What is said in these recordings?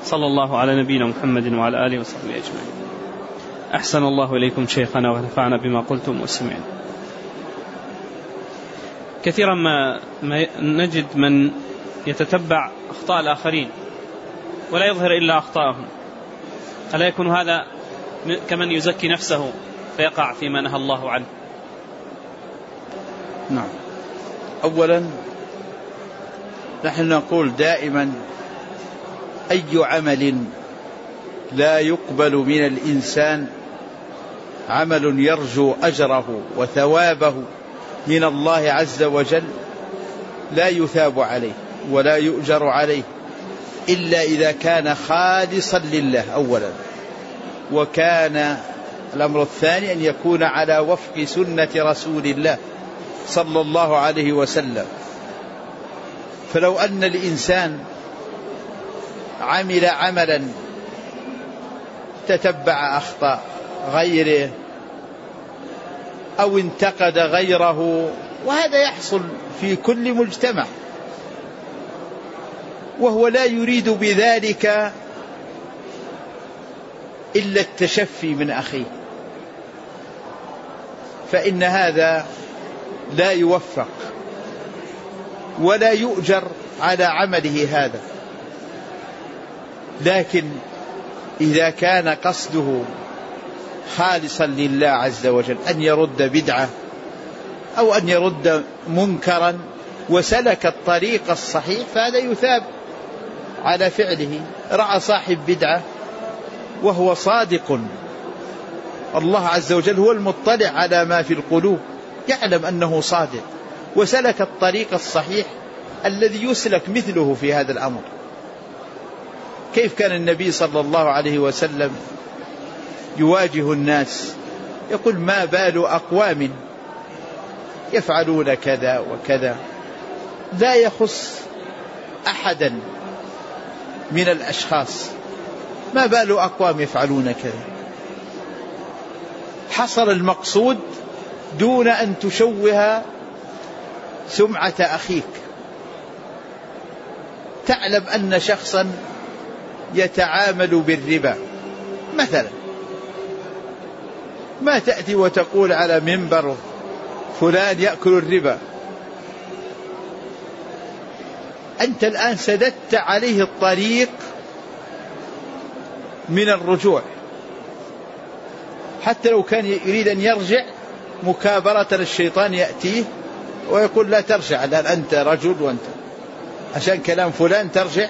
صلى الله على نبينا محمد وعلى آله وصحبه أجمعين. أحسن الله إليكم شيخنا ونفعنا بما قلتم وسمعنا. كثيرا ما نجد من يتتبع أخطاء الآخرين ولا يظهر إلا أخطاءهم، ألا يكون هذا كمن يزكي نفسه فيقع فيما نهى الله عنه؟ نعم. أولا نحن نقول دائما أي عمل لا يقبل من الإنسان عمل يرجو أجره وثوابه من الله عز وجل لا يثاب عليه ولا يؤجر عليه إلا إذا كان خالصا لله أولا، وكان الأمر الثاني أن يكون على وفق سنة رسول الله صلى الله عليه وسلم. فلو أن الإنسان عمل عملا تتبع أخطاء غيره أو انتقد غيره، وهذا يحصل في كل مجتمع، وهو لا يريد بذلك إلا التشفي من أخيه، فإن هذا لا يوفق ولا يؤجر على عمله هذا. لكن إذا كان قصده خالصا لله عز وجل، أن يرد بدعة أو أن يرد منكرا وسلك الطريق الصحيح، فهذا يثاب على فعله. رأى صاحب بدعة وهو صادق، الله عز وجل هو المطلع على ما في القلوب، يعلم أنه صادق وسلك الطريق الصحيح الذي يسلك مثله في هذا الأمر. كيف كان النبي صلى الله عليه وسلم يواجه الناس يقول ما بال أقوام يفعلون كذا وكذا، لا يخص أحدا من الأشخاص، ما بال أقوام يفعلون كذا، حصل المقصود دون أن تشوه سمعة أخيك. تعلم أن شخصا يتعامل بالربا مثلا، ما تأتي وتقول على منبر فلان يأكل الربا، أنت الآن سددت عليه الطريق من الرجوع، حتى لو كان يريد أن يرجع مكابرة الشيطان يأتيه ويقول لا ترجع الآن، أنت رجل وأنت عشان كلام فلان ترجع.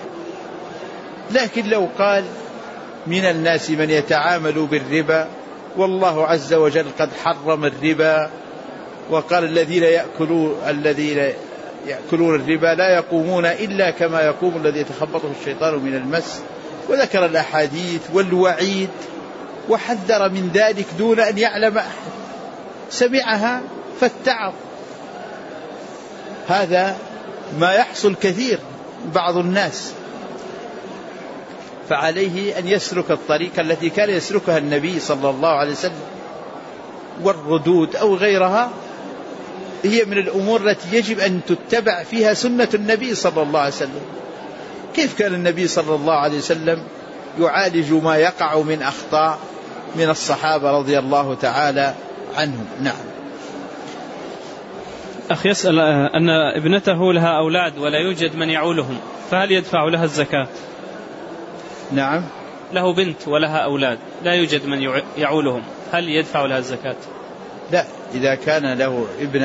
لكن لو قال من الناس من يتعامل بالربا والله عز وجل قد حرم الربا، وقال الذين يأكلون الربا لا يقومون إلا كما يقوم الذي يتخبطه الشيطان من المس، وذكر الأحاديث والوعيد وحذر من ذلك دون أن يعلم أحد، سمعها فاتعظ. هذا ما يحصل كثير بعض الناس، فعليه أن يسلك الطريقة التي كان يسلكها النبي صلى الله عليه وسلم. والردود أو غيرها هي من الأمور التي يجب أن تتبع فيها سنة النبي صلى الله عليه وسلم. كيف كان النبي صلى الله عليه وسلم يعالج ما يقع من أخطاء من الصحابة رضي الله تعالى عنهم؟ نعم. أخ يسأل أن ابنته لها أولاد ولا يوجد من يعولهم، فهل يدفع لها الزكاة؟ نعم. له بنت ولها أولاد لا يوجد من يعولهم، هل يدفع لها الزكاة؟ لا، إذا كان له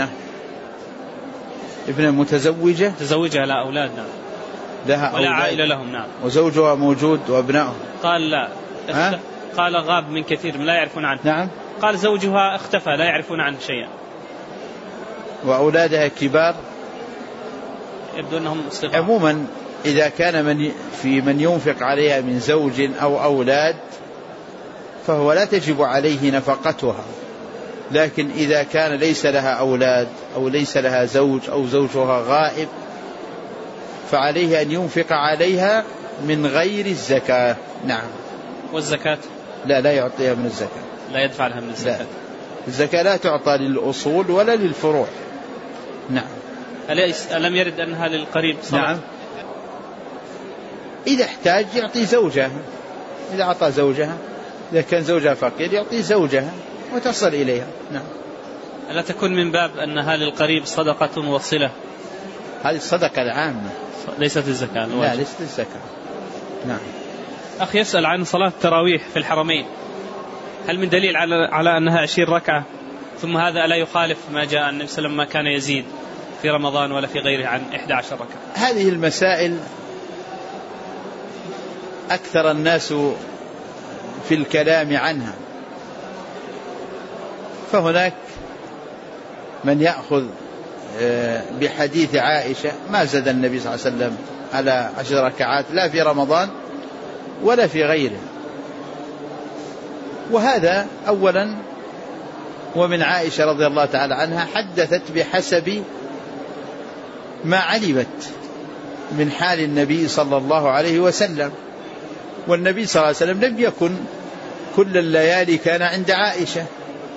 ابنة متزوجة لها أولاد، نعم، لها ولا عائلة لهم، نعم، وزوجها موجود وأبنائه. قال لا، قال غاب من كثير لا يعرفون عنه. نعم. قال زوجها اختفى لا يعرفون عنه شيئا. وأولادها كبار، يبدو أنهم صغار. عموما إذا كان من ينفق عليها من زوج أو أولاد فهو لا تجب عليه نفقتها، لكن إذا كان ليس لها أولاد أو ليس لها زوج أو زوجها غائب فعليه أن ينفق عليها من غير الزكاة. نعم. والزكاة؟ لا يعطيها من الزكاة، لا يدفع لها من الزكاة. لا. الزكاة لا تعطى للأصول ولا للفروع. نعم. ألم يرد أنها للقريب صلاة؟ نعم. إذا احتاج يعطي زوجها، إذا أعطى زوجها، إذا كان زوجها فقير يعطي زوجها وتصل إليها. نعم. ألا تكون من باب أنها للقريب صدقة وصلة؟ هذه الصدقة العامة ليست الزكاة. لا ليست الزكاة. نعم. أخي يسأل عن صلاة التراويح في الحرمين، هل من دليل على أنها 20 ركعة؟ ثم هذا ألا يخالف ما جاء النبي صلى الله عليه وسلم ما كان يزيد في رمضان ولا في غيره عن 11 ركعة؟ هذه المسائل أكثر الناس في الكلام عنها، فهناك من يأخذ بحديث عائشة ما زاد النبي صلى الله عليه وسلم على 10 ركعات لا في رمضان ولا في غيره. وهذا أولا، ومن عائشة رضي الله تعالى عنها حدثت بحسب ما علمت من حال النبي صلى الله عليه وسلم، والنبي صلى الله عليه وسلم لم يكن كل الليالي كان عند عائشة،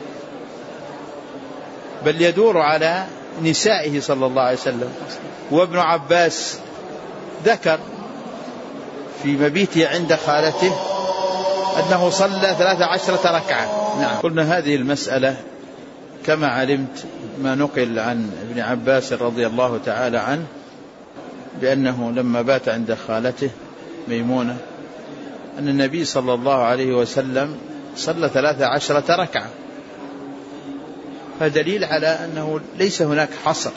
بل يدور على نسائه صلى الله عليه وسلم. وابن عباس ذكر في مبيته عند خالته أنه صلى 13 ركعة. نعم. قلنا هذه المسألة كما علمت ما نقل عن ابن عباس رضي الله تعالى عنه بأنه لما بات عند خالته ميمونة أن النبي صلى الله عليه وسلم صلى 13 ركعة، فدليل على أنه ليس هناك حصر.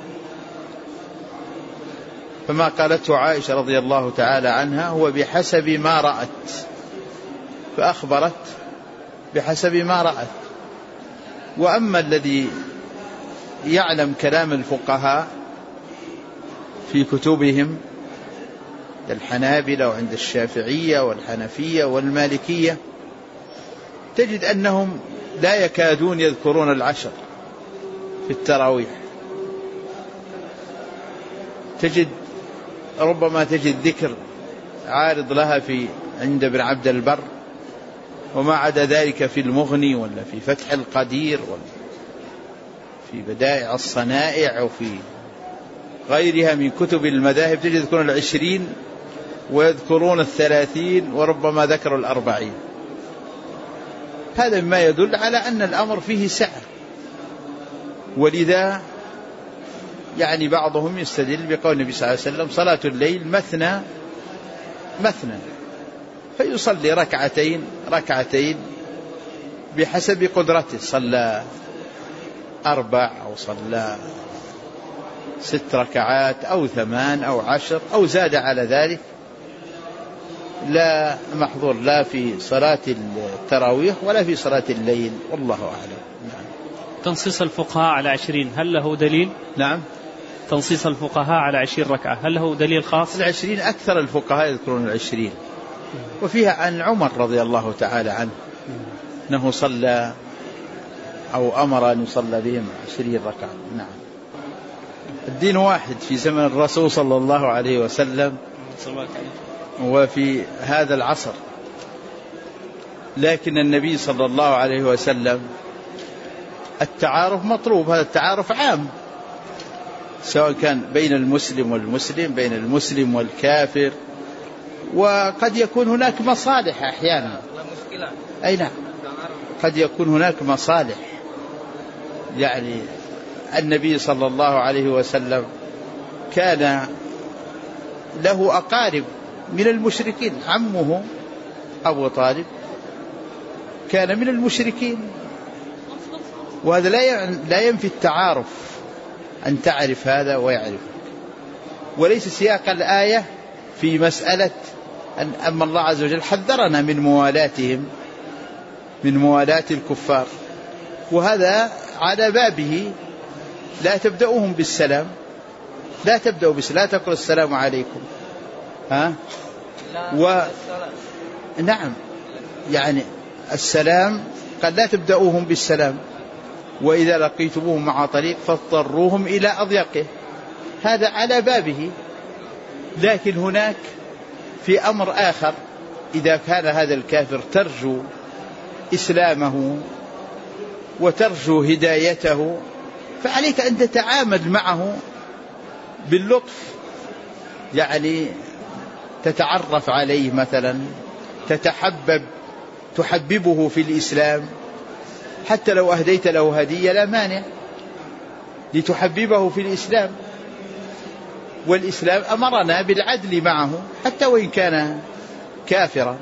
فما قالته عائشة رضي الله تعالى عنها هو بحسب ما رأت، فأخبرت بحسب ما رأت. وأما الذي يعلم كلام الفقهاء في كتبهم الحنابلة وعند الشافعية والحنفية والمالكية تجد أنهم لا يكادون يذكرون العشر في التراويح، ربما تجد ذكر عارض لها في عند ابن عبد البر، وما عدا ذلك في المغني ولا في فتح القدير ولا في بدائع الصنائع وفي غيرها من كتب المذاهب تجد يذكرون 20 ويذكرون 30 وربما ذكروا 40. هذا مما يدل على أن الأمر فيه سعة، ولذا يعني بعضهم يستدل بقول النبي صلى الله عليه وسلم صلاة الليل مثنى مثنى، فيصلي ركعتين بحسب قدرته، صلى 4 أو صلى 6 ركعات أو 8 أو 10 أو زاد على ذلك، لا محظور لا في صلاة التراويح ولا في صلاة الليل، والله أعلم. نعم. تنصيص الفقهاء على 20 هل له دليل؟ نعم. تنصيص الفقهاء على 20 ركعة هل له دليل خاص؟ 20 أكثر الفقهاء يذكرون 20، وفيها عن عمر رضي الله تعالى عنه أنه صلى أو أمر أن يصلى بهم 20 ركعة. نعم. الدين واحد في زمن الرسول صلى الله عليه وسلم وفي هذا العصر، لكن النبي صلى الله عليه وسلم التعارف مطلوب، هذا التعارف عام سواء كان بين المسلم والمسلم، بين المسلم والكافر، وقد يكون هناك مصالح أحيانا. أي نعم، قد يكون هناك مصالح. يعني النبي صلى الله عليه وسلم كان له أقارب من المشركين، عمه أبو طالب كان من المشركين، وهذا لا ينفي التعارف أن تعرف هذا ويعرف. وليس سياق الآية في مسألة أما الله عز وجل حذرنا من موالاتهم، من موالاة الكفار، وهذا على بابه. لا تبدأوهم بالسلام، لا تبدأوا بالسلام، لا تقول السلام عليكم. نعم، يعني السلام قد لا تبدأوهم بالسلام، وإذا لقيتموهم مع طريق فاضطروهم إلى أضيقه، هذا على بابه. لكن هناك في أمر آخر، إذا كان هذا الكافر ترجو إسلامه وترجو هدايته، فعليك أن تتعامل معه باللطف، يعني تتعرف عليه مثلا، تحببه في الإسلام، حتى لو أهديت له هدية لا مانع لتحببه في الإسلام. والإسلام أمرنا بالعدل معه حتى وإن كان كافرا،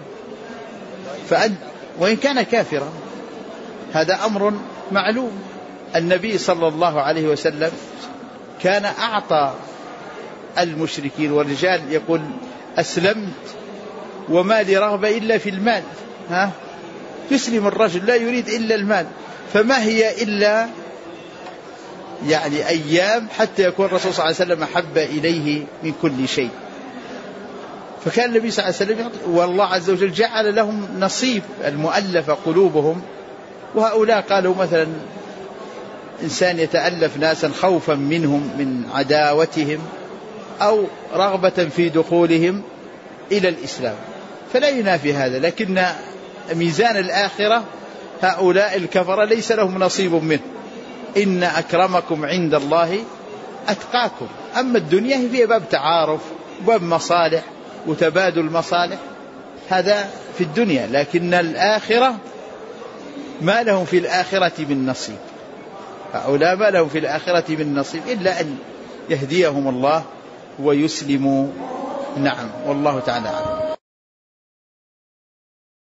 وإن كان كافرا هذا أمر معلوم. النبي صلى الله عليه وسلم كان أعطى المشركين والرجال، يقول أسلمت وما لي رغبة إلا في المال. يسلم الرجل لا يريد إلا المال، فما هي إلا يعني أيام حتى يكون الرسول صلى الله عليه وسلم أحب إليه من كل شيء. فكان النبي صلى الله عليه وسلم والله عز وجل جعل لهم نصيب، المؤلف قلوبهم. وهؤلاء قالوا مثلا إنسان يتألف ناسا خوفا منهم من عداوتهم أو رغبة في دخولهم إلى الإسلام، فلا ينافي هذا. لكن ميزان الآخرة هؤلاء الكفرة ليس لهم نصيب منه، إن أكرمكم عند الله أتقاكم. أما الدنيا هي فيها باب تعارف وباب مصالح وتبادل مصالح، هذا في الدنيا. لكن الآخرة ما لهم في الآخرة من نصيب، هؤلاء ما لهم في الآخرة من نصيب إلا أن يهديهم الله ويسلموا. نعم، والله تعالى أعلم.